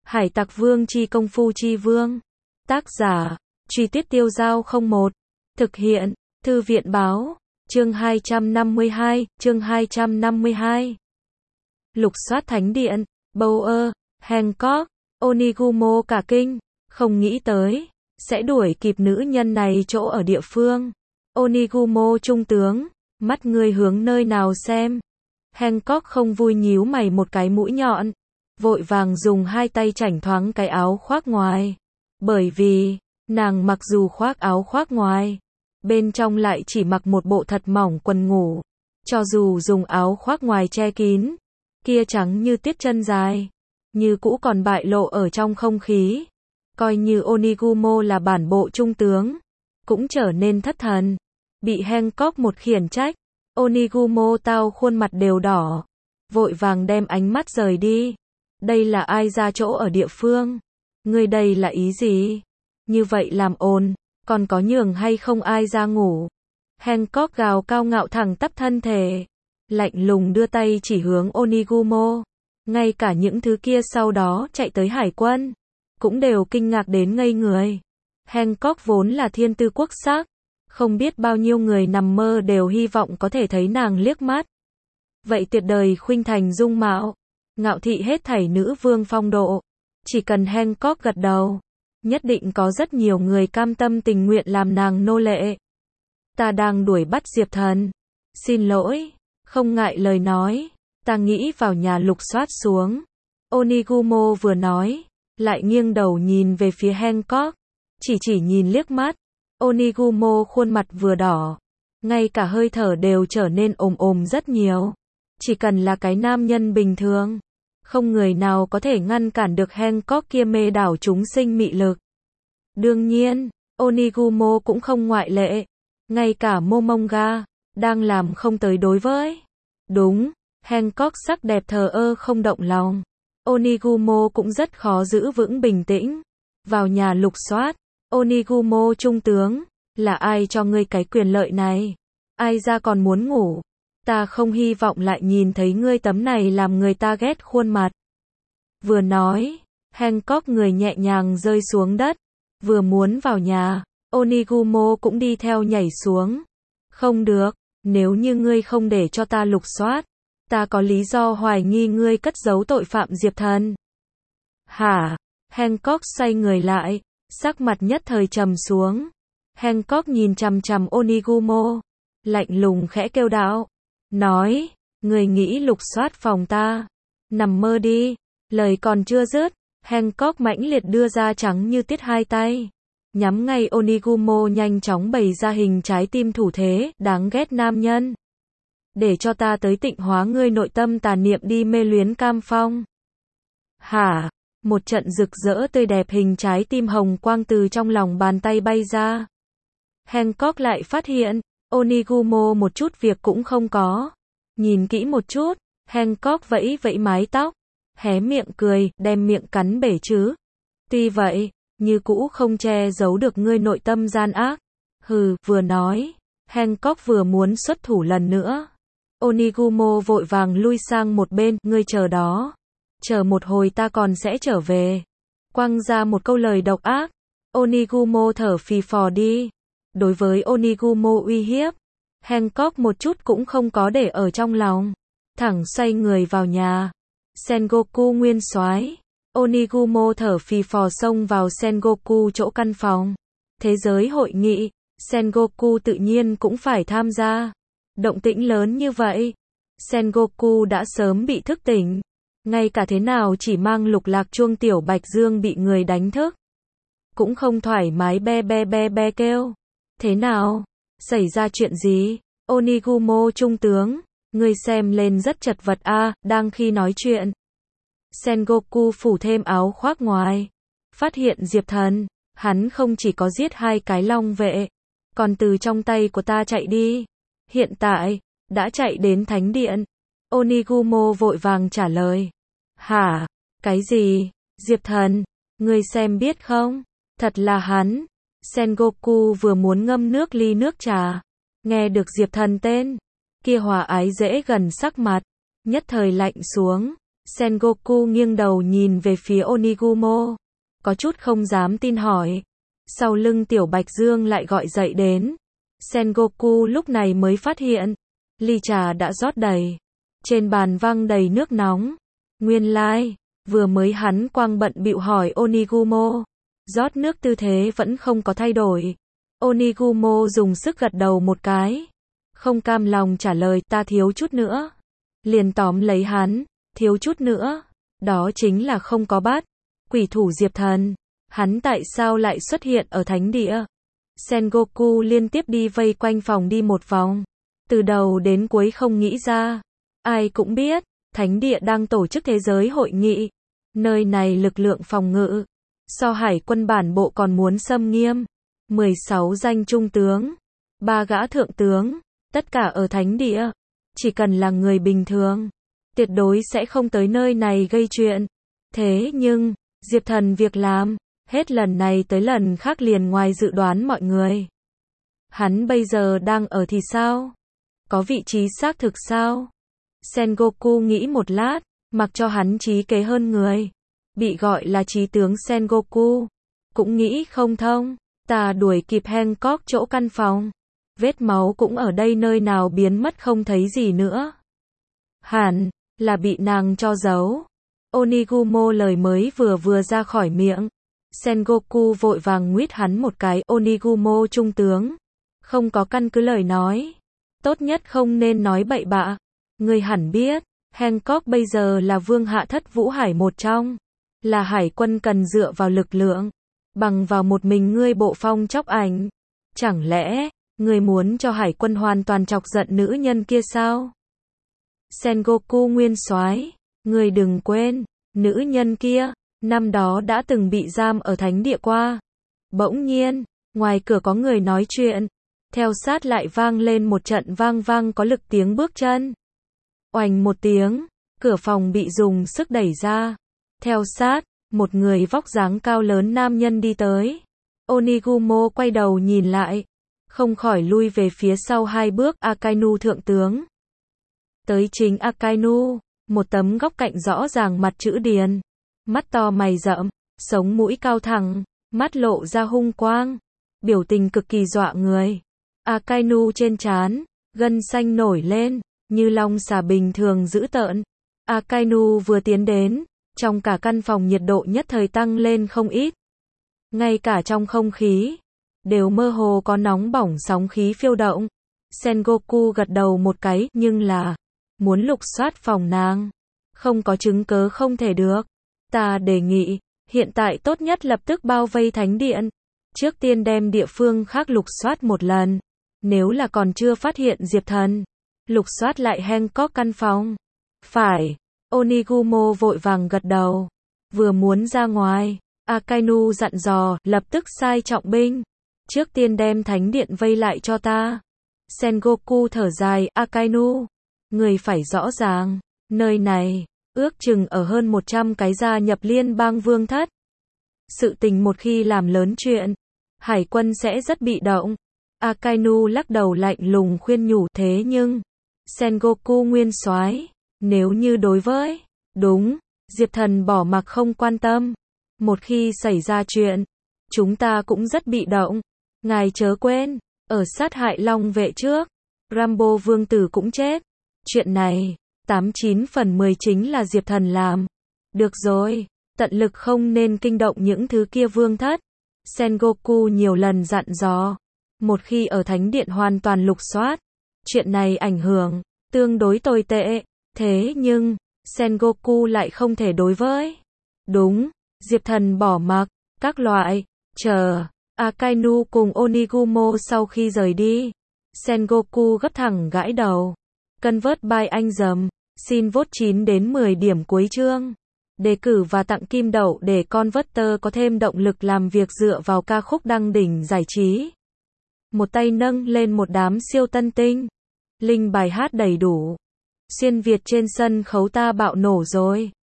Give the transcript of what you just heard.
Hải Tặc Vương chi công phu chi vương. Tác giả, Truy Tuyết Tiêu Giao 01. Thực hiện, Thư viện báo, chương 252. Lục soát thánh điện, Bower, Hancock, Onigumo cả kinh, không nghĩ tới, sẽ đuổi kịp nữ nhân này chỗ ở địa phương. Onigumo trung tướng, mắt ngươi hướng nơi nào xem. Hancock không vui nhíu mày một cái mũi nhọn, vội vàng dùng hai tay chảnh thoáng cái áo khoác ngoài. Bởi vì, nàng mặc dù khoác áo khoác ngoài, bên trong lại chỉ mặc một bộ thật mỏng quần ngủ. Cho dù dùng áo khoác ngoài che kín, kia trắng như tiết chân dài, như cũ còn bại lộ ở trong không khí. Coi như Onigumo là bản bộ trung tướng, cũng trở nên thất thần. Bị Hancock một khiển trách, Onigumo tao khuôn mặt đều đỏ, vội vàng đem ánh mắt rời đi. Đây là ai ra chỗ ở địa phương? Ngươi đây là ý gì? Như vậy làm ồn, còn có nhường hay không ai ra ngủ? Hancock gào cao ngạo thẳng tắp thân thể, lạnh lùng đưa tay chỉ hướng Onigumo. Ngay cả những thứ kia sau đó chạy tới hải quân, cũng đều kinh ngạc đến ngây người. Hancock vốn là thiên tư quốc sắc, không biết bao nhiêu người nằm mơ đều hy vọng có thể thấy nàng liếc mắt. Vậy tuyệt đời khuynh thành dung mạo, ngạo thị hết thảy nữ vương phong độ. Chỉ cần Hancock gật đầu, nhất định có rất nhiều người cam tâm tình nguyện làm nàng nô lệ. Ta đang đuổi bắt Diệp Thần. Xin lỗi, không ngại lời nói, ta nghĩ vào nhà lục soát xuống. Onigumo vừa nói, lại nghiêng đầu nhìn về phía Hancock, chỉ nhìn liếc mắt. Onigumo khuôn mặt vừa đỏ, ngay cả hơi thở đều trở nên ồm rất nhiều. Chỉ cần là cái nam nhân bình thường, không người nào có thể ngăn cản được Hancock kia mê đảo chúng sinh mị lực. Đương nhiên, Onigumo cũng không ngoại lệ. Ngay cả Momonga, đang làm không tới đối với. Đúng, Hancock sắc đẹp thờ ơ không động lòng. Onigumo cũng rất khó giữ vững bình tĩnh. Vào nhà lục soát, Onigumo trung tướng, là ai cho ngươi cái quyền lợi này? Ai ra còn muốn ngủ? Ta không hy vọng lại nhìn thấy ngươi tấm này làm người ta ghét khuôn mặt. Vừa nói, Hancock người nhẹ nhàng rơi xuống đất, vừa muốn vào nhà, Onigumo cũng đi theo nhảy xuống. Không được, nếu như ngươi không để cho ta lục soát, ta có lý do hoài nghi ngươi cất giấu tội phạm Diệp Thần. Hả? Hancock xoay người lại, sắc mặt nhất thời trầm xuống. Hancock nhìn chằm chằm Onigumo, lạnh lùng khẽ kêu đạo, nói, người nghĩ lục soát phòng ta, nằm mơ đi. Lời còn chưa dứt, Hancock mãnh liệt đưa ra trắng như tiết hai tay, nhắm ngay Onigumo nhanh chóng bày ra hình trái tim thủ thế, đáng ghét nam nhân. Để cho ta tới tịnh hóa ngươi nội tâm tà niệm đi mê luyến cam phong. Hả? Một trận rực rỡ tươi đẹp hình trái tim hồng quang từ trong lòng bàn tay bay ra. Hancock lại phát hiện, Onigumo một chút việc cũng không có. Nhìn kỹ một chút, Hancock vẫy vẫy mái tóc, hé miệng cười, đem miệng cắn bể chứ. Tuy vậy, như cũ không che giấu được ngươi nội tâm gian ác. Hừ, vừa nói, Hancock vừa muốn xuất thủ lần nữa. Onigumo vội vàng lui sang một bên, ngươi chờ đó. Chờ một hồi ta còn sẽ trở về. Quăng ra một câu lời độc ác. Onigumo thở phì phò đi. Đối với Onigumo uy hiếp, Hancock một chút cũng không có để ở trong lòng. Thẳng xoay người vào nhà. Sengoku nguyên soái. Onigumo thở phì phò xông vào Sengoku chỗ căn phòng. Thế giới hội nghị, Sengoku tự nhiên cũng phải tham gia. Động tĩnh lớn như vậy, Sengoku đã sớm bị thức tỉnh. Ngay cả thế nào chỉ mang lục lạc chuông tiểu Bạch Dương bị người đánh thức, cũng không thoải mái be kêu. Thế nào? Xảy ra chuyện gì? Onigumo trung tướng, ngươi xem lên rất chật vật a. Đang khi nói chuyện, Sengoku phủ thêm áo khoác ngoài, phát hiện Diệp Thần, hắn không chỉ có giết hai cái long vệ, còn từ trong tay của ta chạy đi. Hiện tại, đã chạy đến thánh điện. Onigumo vội vàng trả lời. Hả? Cái gì? Diệp Thần? Ngươi xem biết không? Thật là hắn. Sengoku vừa muốn ngâm nước ly nước trà, nghe được Diệp Thần tên, kia hòa ái dễ gần sắc mặt, nhất thời lạnh xuống. Sengoku nghiêng đầu nhìn về phía Onigumo, có chút không dám tin hỏi. Sau lưng Tiểu Bạch Dương lại gọi dậy đến. Sengoku lúc này mới phát hiện, ly trà đã rót đầy. Trên bàn văng đầy nước nóng. Nguyên lai, vừa mới hắn quang bận bịu hỏi Onigumo. Rót nước tư thế vẫn không có thay đổi. Onigumo dùng sức gật đầu một cái. Không cam lòng trả lời ta thiếu chút nữa. Liền tóm lấy hắn, thiếu chút nữa. Đó chính là không có bát. Quỷ thủ Diệp Thần. Hắn tại sao lại xuất hiện ở thánh địa? Sengoku liên tiếp đi vây quanh phòng đi một vòng. Từ đầu đến cuối không nghĩ ra. Ai cũng biết, thánh địa đang tổ chức thế giới hội nghị. Nơi này lực lượng phòng ngự. So hải quân bản bộ còn muốn xâm nghiêm. 16 danh trung tướng. 3 gã thượng tướng. Tất cả ở thánh địa. Chỉ cần là người bình thường. Tuyệt đối sẽ không tới nơi này gây chuyện. Thế nhưng, Diệp Thần việc làm. Hết lần này tới lần khác liền ngoài dự đoán mọi người. Hắn bây giờ đang ở thì sao? Có vị trí xác thực sao? Sengoku nghĩ một lát, mặc cho hắn trí kế hơn người. Bị gọi là trí tướng Sengoku. Cũng nghĩ không thông, ta đuổi kịp Hancock chỗ căn phòng. Vết máu cũng ở đây nơi nào biến mất không thấy gì nữa. Hẳn là bị nàng cho giấu. Onigumo lời mới vừa ra khỏi miệng. Sengoku vội vàng nguyết hắn một cái. Onigumo trung tướng. Không có căn cứ lời nói. Tốt nhất không nên nói bậy bạ. Người hẳn biết, Hancock bây giờ là vương hạ thất vũ hải một trong. Là hải quân cần dựa vào lực lượng. Bằng vào một mình ngươi bộ phong chóc ảnh. Chẳng lẽ, ngươi muốn cho hải quân hoàn toàn chọc giận nữ nhân kia sao? Sengoku nguyên soái, ngươi đừng quên, nữ nhân kia, năm đó đã từng bị giam ở thánh địa qua. Bỗng nhiên, ngoài cửa có người nói chuyện. Theo sát lại vang lên một trận vang vang có lực tiếng bước chân. Oành một tiếng, cửa phòng bị dùng sức đẩy ra. Theo sát, một người vóc dáng cao lớn nam nhân đi tới. Onigumo quay đầu nhìn lại, không khỏi lui về phía sau 2 bước. Akainu thượng tướng. Tới chính Akainu, một tấm góc cạnh rõ ràng mặt chữ điền. Mắt to mày rậm, sống mũi cao thẳng, mắt lộ ra hung quang. Biểu tình cực kỳ dọa người. Akainu trên trán, gân xanh nổi lên, như long xà bình thường dữ tợn. Akainu vừa tiến đến, trong cả căn phòng nhiệt độ nhất thời tăng lên không ít. Ngay cả trong không khí, đều mơ hồ có nóng bỏng sóng khí phiêu động. Sengoku gật đầu một cái, nhưng là, muốn lục soát phòng nàng. Không có chứng cớ không thể được. Ta đề nghị, hiện tại tốt nhất lập tức bao vây thánh điện. Trước tiên đem địa phương khác lục soát một lần. Nếu là còn chưa phát hiện Diệp Thần, lục soát lại Hancock căn phòng. Phải. Onigumo vội vàng gật đầu. Vừa muốn ra ngoài, Akainu dặn dò, lập tức sai trọng binh. Trước tiên đem thánh điện vây lại cho ta. Sengoku thở dài, Akainu. Người phải rõ ràng, nơi này, ước chừng ở hơn 100 cái gia nhập liên bang vương thất. Sự tình một khi làm lớn chuyện, hải quân sẽ rất bị động. Akainu lắc đầu lạnh lùng khuyên nhủ, thế nhưng, Sengoku nguyên soái, nếu như đối với, đúng, Diệp Thần bỏ mặc không quan tâm, một khi xảy ra chuyện, chúng ta cũng rất bị động. Ngài chớ quên, ở sát hại Long vệ trước, Rambo vương tử cũng chết. Chuyện này, 89 phần 10 chính là Diệp Thần làm. Được rồi, tận lực không nên kinh động những thứ kia vương thất. Sengoku nhiều lần dặn dò. Một khi ở thánh điện hoàn toàn lục soát, chuyện này ảnh hưởng tương đối tồi tệ. Thế nhưng, Sengoku lại không thể đối với. Đúng, Diệp Thần bỏ mặc, các loại, chờ. Akainu cùng Onigumo sau khi rời đi. Sengoku gấp thẳng gãi đầu. Convert by anh dầm, xin vote 9 đến 10 điểm cuối chương. Đề cử và tặng kim đậu để Converter có thêm động lực làm việc dựa vào ca khúc đăng đỉnh giải trí. Một tay nâng lên một đám siêu tân tinh. Link bài hát đầy đủ. Xuyên Việt trên sân khấu ta bạo nổ rồi.